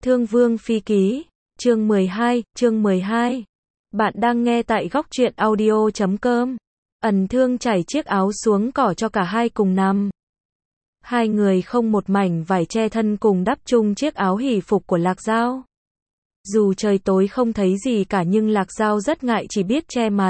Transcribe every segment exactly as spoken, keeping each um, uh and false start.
Thương Vương Phi Ký, chương mười hai, chương mười hai. Bạn đang nghe tại góc truyện audio chấm com. Ẩn Thương trải chiếc áo xuống cỏ cho cả hai cùng nằm. Hai người không một mảnh vải che thân cùng đắp chung chiếc áo hỷ phục của Lạc Dao. Dù trời tối không thấy gì cả nhưng Lạc Dao rất ngại chỉ biết che mặt.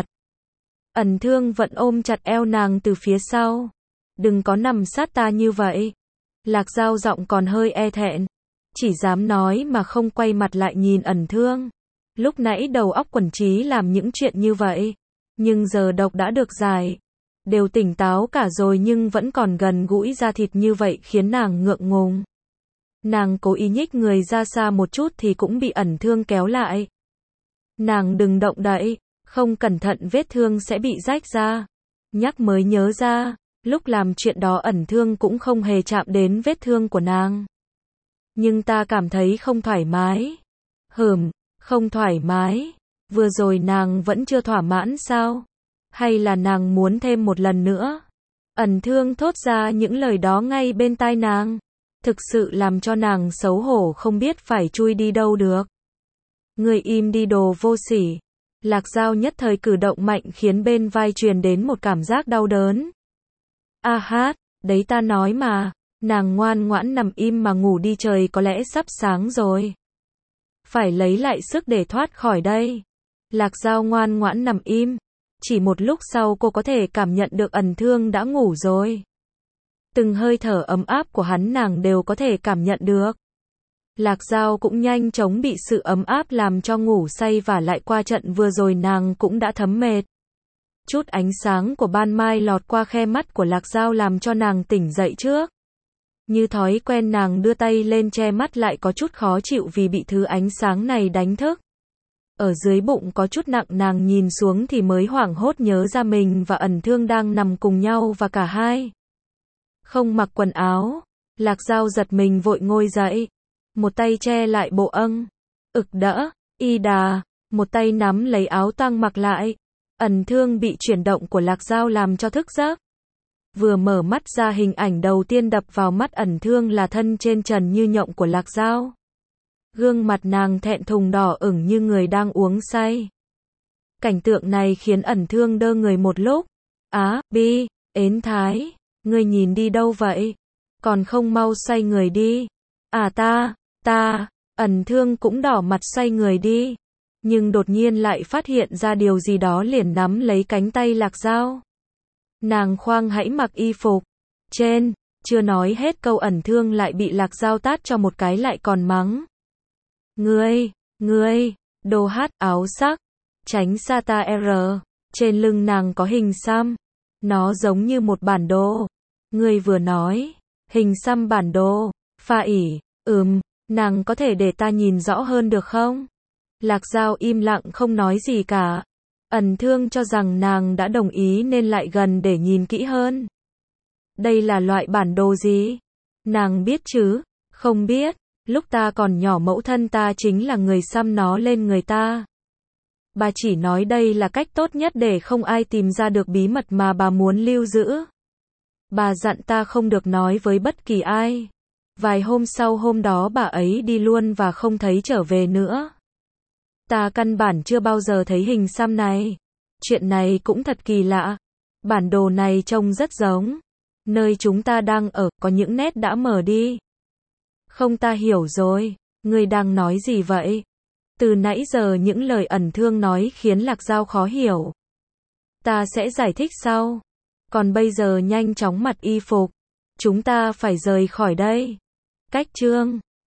Ẩn Thương vẫn ôm chặt eo nàng từ phía sau. Đừng có nằm sát ta như vậy. Lạc Dao giọng còn hơi e thẹn. Chỉ dám nói mà không quay mặt lại nhìn Ẩn Thương. Lúc nãy đầu óc quẩn trí làm những chuyện như vậy. Nhưng giờ độc đã được giải. Đều tỉnh táo cả rồi nhưng vẫn còn gần gũi da thịt như vậy khiến nàng ngượng ngùng. Nàng cố ý nhích người ra xa một chút thì cũng bị Ẩn Thương kéo lại. Nàng đừng động đậy, không cẩn thận vết thương sẽ bị rách ra. Nhắc mới nhớ ra, lúc làm chuyện đó Ẩn Thương cũng không hề chạm đến vết thương của nàng. Nhưng ta cảm thấy không thoải mái. Hừm, không thoải mái. Vừa rồi nàng vẫn chưa thỏa mãn sao? Hay là nàng muốn thêm một lần nữa? Ẩn Thương thốt ra những lời đó ngay bên tai nàng. Thực sự làm cho nàng xấu hổ không biết phải chui đi đâu được. Người im đi đồ vô sỉ. Lạc Dao nhất thời cử động mạnh khiến bên vai truyền đến một cảm giác đau đớn. A hát, đấy ta nói mà. Nàng ngoan ngoãn nằm im mà ngủ đi, trời có lẽ sắp sáng rồi. Phải lấy lại sức để thoát khỏi đây. Lạc Dao ngoan ngoãn nằm im. Chỉ một lúc sau cô có thể cảm nhận được Ẩn Thương đã ngủ rồi. Từng hơi thở ấm áp của hắn nàng đều có thể cảm nhận được. Lạc Dao cũng nhanh chóng bị sự ấm áp làm cho ngủ say và lại qua trận vừa rồi nàng cũng đã thấm mệt. Chút ánh sáng của ban mai lọt qua khe mắt của Lạc Dao làm cho nàng tỉnh dậy trước. Như thói quen nàng đưa tay lên che mắt lại có chút khó chịu vì bị thứ ánh sáng này đánh thức. Ở dưới bụng có chút nặng, nàng nhìn xuống thì mới hoảng hốt nhớ ra mình và Ẩn Thương đang nằm cùng nhau và cả hai không mặc quần áo. Lạc Dao giật mình vội ngồi dậy. Một tay che lại bộ âng. Ực đỡ, y đà. Một tay nắm lấy áo toang mặc lại. Ẩn Thương bị chuyển động của Lạc Dao làm cho thức giấc. Vừa mở mắt ra hình ảnh đầu tiên đập vào mắt Ẩn Thương là thân trên trần như nhộng của Lạc Dao. Gương mặt nàng thẹn thùng đỏ ửng như người đang uống say. Cảnh tượng này khiến Ẩn Thương đơ người một lúc. Á, bi, ến thái, ngươi nhìn đi đâu vậy? Còn không mau xoay người đi. À ta, ta, Ẩn Thương cũng đỏ mặt xoay người đi. Nhưng đột nhiên lại phát hiện ra điều gì đó liền nắm lấy cánh tay Lạc Dao. Nàng khoang hãy mặc y phục. Trên, chưa nói hết câu Ẩn Thương lại bị Lạc Dao tát cho một cái lại còn mắng. Ngươi, ngươi, đồ hát áo sắc, tránh xa ta R. Trên lưng nàng có hình xăm. Nó giống như một bản đồ. Ngươi vừa nói, hình xăm bản đồ, pha ỉ, ừm, nàng có thể để ta nhìn rõ hơn được không? Lạc Dao im lặng không nói gì cả. Ẩn Thương cho rằng nàng đã đồng ý nên lại gần để nhìn kỹ hơn. Đây là loại bản đồ gì? Nàng biết chứ? Không biết. Lúc ta còn nhỏ mẫu thân ta chính là người xăm nó lên người ta. Bà chỉ nói đây là cách tốt nhất để không ai tìm ra được bí mật mà bà muốn lưu giữ. Bà dặn ta không được nói với bất kỳ ai. Vài hôm sau hôm đó bà ấy đi luôn và không thấy trở về nữa. Ta căn bản chưa bao giờ thấy hình xăm này. Chuyện này cũng thật kỳ lạ. Bản đồ này trông rất giống nơi chúng ta đang ở, có những nét đã mờ đi. Không, ta hiểu rồi. Ngươi đang nói gì vậy? Từ nãy giờ những lời Ẩn Thương nói khiến Lạc Dao khó hiểu. Ta sẽ giải thích sau. Còn bây giờ nhanh chóng mặc y phục. Chúng ta phải rời khỏi đây. Cách chương.